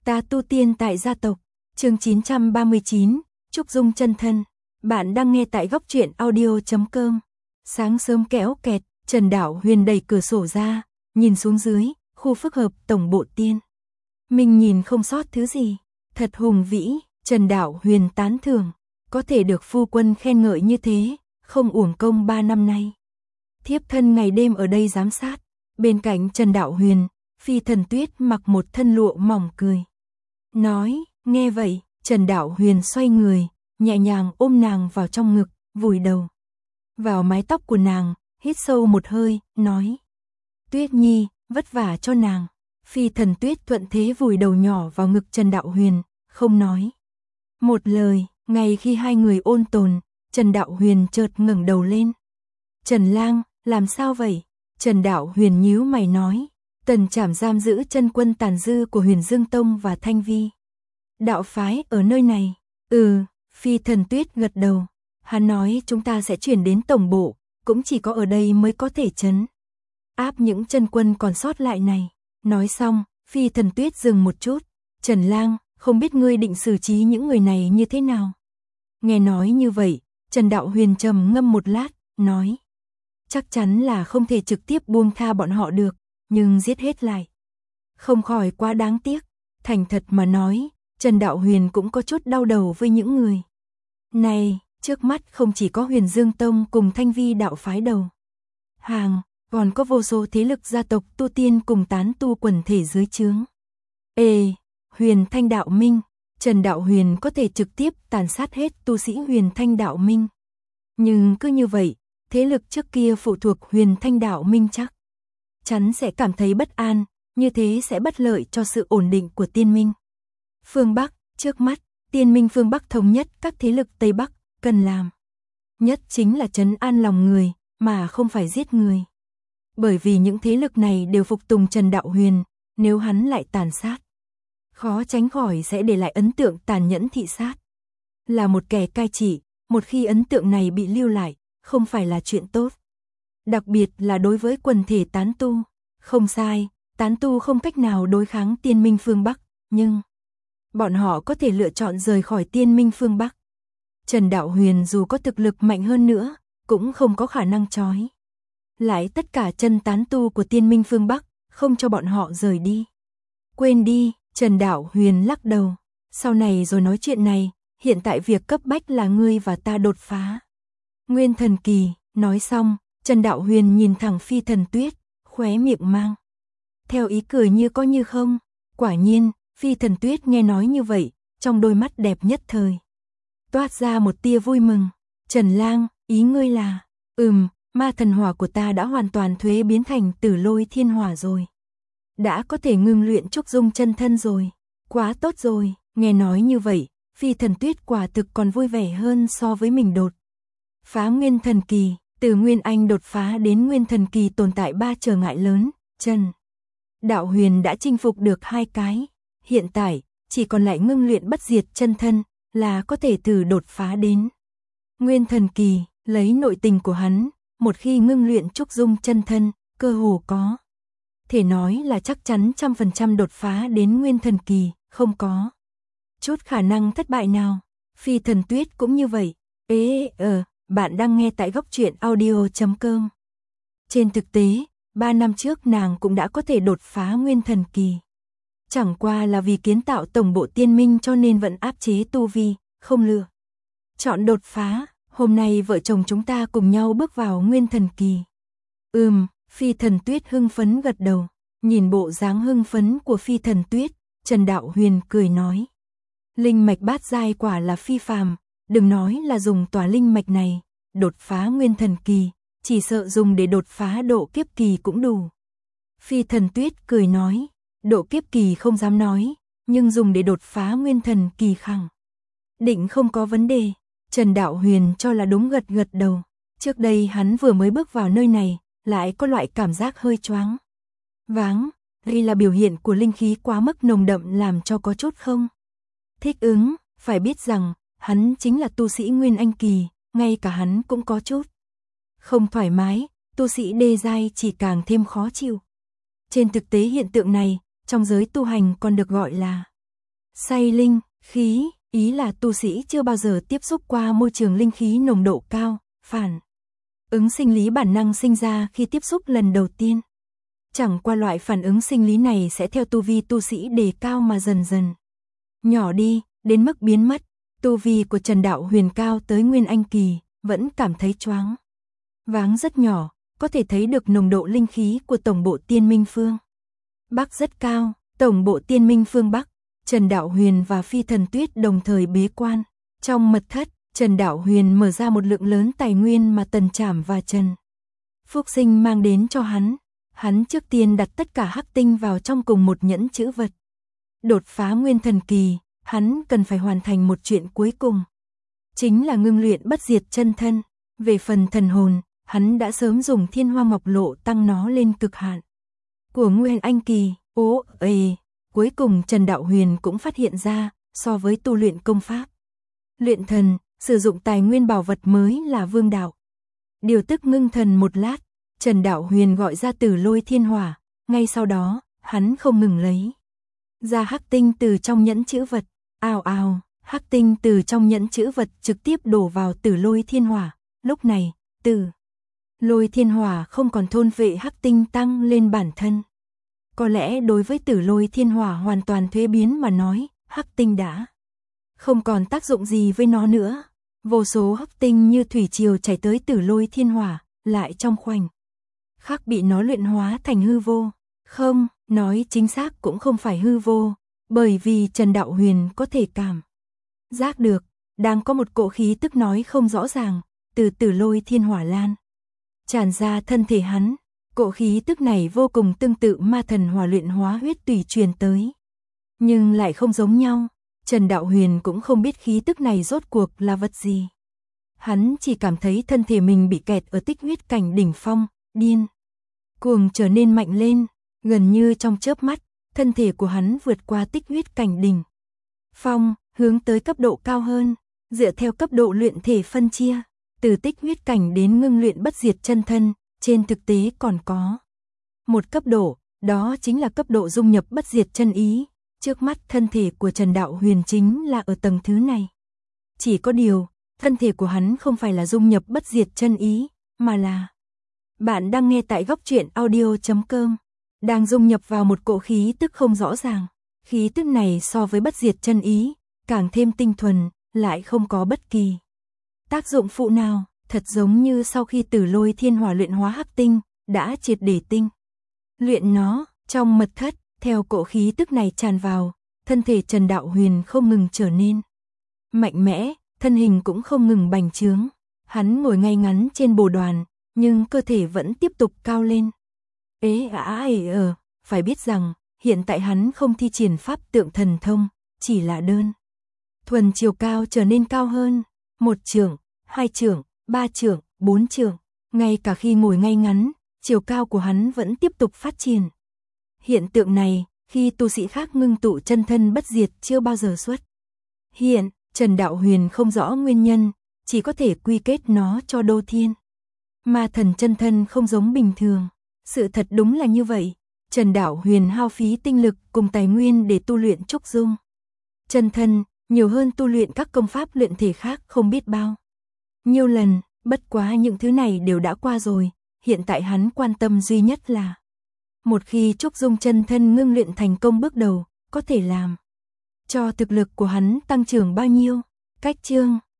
Ta tu tiên tại gia tộc, chương 939, Trúc Dung chân thân. Bạn đang nghe tại góc truyện audio.com. Sáng sớm kéo kẹt, Trần Đạo Huyền đẩy cửa sổ ra, nhìn xuống dưới, khu phức hợp tổng bộ tiên. Mình nhìn không sót thứ gì, thật hùng vĩ, Trần Đạo Huyền tán thưởng, có thể được phu quân khen ngợi như thế, không uổng công 3 năm nay. Thiếp thân ngày đêm ở đây giám sát, bên cạnh Trần Đạo Huyền, Phi Thần Tuyết mặc một thân lụa mỏng cười. Nói, nghe vậy, Trần Đạo Huyền xoay người, nhẹ nhàng ôm nàng vào trong ngực, vùi đầu vào mái tóc của nàng, hít sâu một hơi, nói. Tuyết Nhi, vất vả cho nàng. Phi Thần Tuyết thuận thế vùi đầu nhỏ vào ngực Trần Đạo Huyền, không nói một lời. Ngay khi hai người ôn tồn, Trần Đạo Huyền chợt ngẩng đầu lên. Trần Lang, làm sao vậy? Trần Đạo Huyền nhíu mày nói. Tần Trảm giam giữ chân quân tàn dư của Huyền Dương Tông và Thanh Vi đạo phái ở nơi này. Phi Thần Tuyết gật đầu. Hắn nói chúng ta sẽ chuyển đến tổng bộ, cũng chỉ có ở đây mới có thể trấn áp những chân quân còn sót lại này. Nói xong, Phi Thần Tuyết dừng một chút. Trần Lang, không biết ngươi định xử trí những người này như thế nào? Nghe nói như vậy, Trần Đạo Huyền trầm ngâm một lát, nói. Chắc chắn là không thể trực tiếp buông tha bọn họ được, nhưng giết hết lại không khỏi quá đáng tiếc. Thành thật mà nói, Trần Đạo Huyền cũng có chút đau đầu với những người này. Trước mắt không chỉ có Huyền Dương Tông cùng Thanh Vi đạo phái đầu hàng, còn có vô số thế lực gia tộc tu tiên cùng tán tu quần thể dưới trướng. Huyền Thanh đạo minh, Trần Đạo Huyền có thể trực tiếp tàn sát hết tu sĩ Huyền Thanh đạo minh. Nhưng cứ như vậy, thế lực trước kia phụ thuộc Huyền Thanh đạo minh chắc chắn sẽ cảm thấy bất an, như thế sẽ bất lợi cho sự ổn định của tiên minh phương Bắc. Trước mắt, tiên minh phương Bắc thống nhất các thế lực Tây Bắc, cần làm nhất chính là trấn an lòng người, mà không phải giết người. Bởi vì những thế lực này đều phục tùng Trần Đạo Huyền, nếu hắn lại tàn sát, khó tránh khỏi sẽ để lại ấn tượng tàn nhẫn thị sát. Là một kẻ cai trị, một khi ấn tượng này bị lưu lại, không phải là chuyện tốt. Đặc biệt là đối với quần thể tán tu. Không sai, tán tu không cách nào đối kháng tiên minh phương Bắc, nhưng bọn họ có thể lựa chọn rời khỏi tiên minh phương Bắc. Trần Đạo Huyền dù có thực lực mạnh hơn nữa, cũng không có khả năng trói lại tất cả chân tán tu của tiên minh phương Bắc, không cho bọn họ rời đi. Quên đi, Trần Đạo Huyền lắc đầu. Sau này rồi nói chuyện này, hiện tại việc cấp bách là ngươi và ta đột phá Nguyên Thần Kỳ. Nói xong, Trần Đạo Huyền nhìn thẳng Phi Thần Tuyết, khóe miệng mang theo ý cười như có như không. Quả nhiên, Phi Thần Tuyết nghe nói như vậy, trong đôi mắt đẹp nhất thời toát ra một tia vui mừng. Trần Lang, ý ngươi là? Ma thần hỏa của ta đã hoàn toàn thuế biến thành Tử Lôi Thiên Hỏa rồi. Đã có thể ngưng luyện Trúc Dung chân thân rồi. Quá tốt rồi. Nghe nói như vậy, Phi Thần Tuyết quả thực còn vui vẻ hơn so với mình đột phá Nguyên Thần Kỳ. Từ Nguyên Anh đột phá đến Nguyên Thần Kỳ tồn tại 3 trở ngại lớn. Trần Đạo Huyền đã chinh phục được 2 cái. Hiện tại, chỉ còn lại ngưng luyện bất diệt chân thân, là có thể thử đột phá đến Nguyên Thần Kỳ. Lấy nội tình của hắn, một khi ngưng luyện Trúc Dung chân thân, cơ hồ có thể nói là chắc chắn 100% đột phá đến Nguyên Thần Kỳ, không có chút khả năng thất bại nào. Phi Thần Tuyết cũng như vậy. Bạn đang nghe tại góc truyện audio.com. Trên thực tế, 3 năm trước nàng cũng đã có thể đột phá Nguyên Thần Kỳ. Chẳng qua là vì kiến tạo tổng bộ tiên minh cho nên vẫn áp chế tu vi, không lựa chọn đột phá. Hôm nay vợ chồng chúng ta cùng nhau bước vào Nguyên Thần Kỳ. Phi Thần Tuyết hưng phấn gật đầu. Nhìn bộ dáng hưng phấn của Phi Thần Tuyết, Trần Đạo Huyền cười nói. Linh mạch bát giai quả là phi phàm, đừng nói là dùng tòa linh mạch này đột phá Nguyên Thần Kỳ, chỉ sợ dùng để đột phá độ kiếp kỳ cũng đủ. Phi Thần Tuyết cười nói. Độ kiếp kỳ không dám nói, nhưng dùng để đột phá Nguyên Thần Kỳ khẳng định không có vấn đề. Trần Đạo Huyền cho là đúng, gật gật đầu. Trước đây hắn vừa mới bước vào nơi này, lại có loại cảm giác hơi choáng váng. Đây là biểu hiện của linh khí quá mức nồng đậm làm cho có chút không thích ứng. Phải biết rằng, hắn chính là tu sĩ Nguyên Anh Kỳ, ngay cả hắn cũng có chút không thoải mái. Tu sĩ đê giai chỉ càng thêm khó chịu. Trên thực tế hiện tượng này, trong giới tu hành còn được gọi là Say linh khí, ý là tu sĩ chưa bao giờ tiếp xúc qua môi trường linh khí nồng độ cao, phản ứng sinh lý bản năng sinh ra khi tiếp xúc lần đầu tiên. Chẳng qua loại phản ứng sinh lý này sẽ theo tu vi tu sĩ đề cao mà dần dần nhỏ đi, đến mức biến mất. Tu vi của Trần Đạo Huyền cao tới Nguyên Anh kỳ, vẫn cảm thấy choáng váng rất nhỏ, có thể thấy được nồng độ linh khí của tổng bộ Tiên Minh Phương Bắc rất cao. Tổng bộ Tiên Minh Phương Bắc, Trần Đạo Huyền và Phi Thần Tuyết đồng thời bế quan. Trong mật thất, Trần Đạo Huyền mở ra một lượng lớn tài nguyên mà Tần Trảm và Trần Phúc Sinh mang đến cho hắn. Hắn trước tiên đặt tất cả hắc tinh vào trong cùng một nhẫn chữ vật. Đột phá Nguyên Thần kỳ, hắn cần phải hoàn thành một chuyện cuối cùng. Chính là ngưng luyện bất diệt chân thân. Về phần thần hồn, hắn đã sớm dùng Thiên Hoa Ngọc Lộ tăng nó lên cực hạn của Nguyên Anh kỳ. Cuối cùng Trần Đạo Huyền cũng phát hiện ra, so với tu luyện công pháp luyện thần, sử dụng tài nguyên bảo vật mới là vương đạo. Điều tức ngưng thần một lát, Trần Đạo Huyền gọi ra Tử Lôi Thiên Hỏa, ngay sau đó, hắn không ngừng lấy ra hắc tinh từ trong nhẫn chữ vật. Ào ào, hắc tinh từ trong nhẫn chữ vật trực tiếp đổ vào Tử Lôi Thiên Hỏa. Lúc này, Tử Lôi Thiên Hỏa không còn thôn vệ hắc tinh tăng lên bản thân. Có lẽ đối với Tử Lôi Thiên Hỏa hoàn toàn thuế biến mà nói, hắc tinh đã không còn tác dụng gì với nó nữa. Vô số hắc tinh như thủy triều chảy tới Tử Lôi Thiên Hỏa, lại trong khoảnh khắc bị nó luyện hóa thành hư vô. Không, nói chính xác cũng không phải hư vô, bởi vì Trần Đạo Huyền có thể cảm giác được, đang có một cỗ khí tức nói không rõ ràng, từ Tử Lôi Thiên Hỏa lan tràn ra thân thể hắn. Cỗ khí tức này vô cùng tương tự ma thần hỏa luyện hóa huyết tùy truyền tới, nhưng lại không giống nhau. Trần Đạo Huyền cũng không biết khí tức này rốt cuộc là vật gì. Hắn chỉ cảm thấy thân thể mình bị kẹt ở tích huyết cảnh đỉnh phong, điên cuồng trở nên mạnh lên, gần như trong chớp mắt, thân thể của hắn vượt qua tích huyết cảnh đỉnh phong, hướng tới cấp độ cao hơn. Dựa theo cấp độ luyện thể phân chia, từ tích huyết cảnh đến ngưng luyện bất diệt chân thân, trên thực tế còn có một cấp độ, đó chính là cấp độ dung nhập bất diệt chân ý. Trước mắt thân thể của Trần Đạo Huyền chính là ở tầng thứ này. Chỉ có điều, thân thể của hắn không phải là dung nhập bất diệt chân ý, mà là bạn đang nghe tại góc truyện audio.com, đang dung nhập vào một cỗ khí tức không rõ ràng. Khí tức này so với bất diệt chân ý, càng thêm tinh thuần, lại không có bất kỳ tác dụng phụ nào, thật giống như sau khi Tử Lôi Thiên Hỏa luyện hóa hắc tinh, đã triệt để tinh luyện nó. Trong mật thất, theo cỗ khí tức này tràn vào, thân thể Trần Đạo Huyền không ngừng trở nên mạnh mẽ, thân hình cũng không ngừng bành trướng. Hắn ngồi ngay ngắn trên bồ đoàn, nhưng cơ thể vẫn tiếp tục cao lên. Phải biết rằng, hiện tại hắn không thi triển pháp tượng thần thông, chỉ là đơn thuần chiều cao trở nên cao hơn. 1 trượng, 2 trượng, 3 trượng, 4 trượng, ngay cả khi ngồi ngay ngắn, chiều cao của hắn vẫn tiếp tục phát triển. Hiện tượng này, khi tu sĩ khác ngưng tụ chân thân bất diệt chưa bao giờ xuất hiện. Trần Đạo Huyền không rõ nguyên nhân, chỉ có thể quy kết nó cho Đô Thiên Ma Thần chân thân không giống bình thường. Sự thật đúng là như vậy. Trần Đạo Huyền hao phí tinh lực cùng tài nguyên để tu luyện trúc dung chân thân, nhiều hơn tu luyện các công pháp luyện thể khác không biết bao nhiêu lần. Bất quá những thứ này đều đã qua rồi, hiện tại hắn quan tâm duy nhất là một khi trúc dung chân thân ngưng luyện thành công bước đầu, có thể làm cho thực lực của hắn tăng trưởng bao nhiêu. Cách chương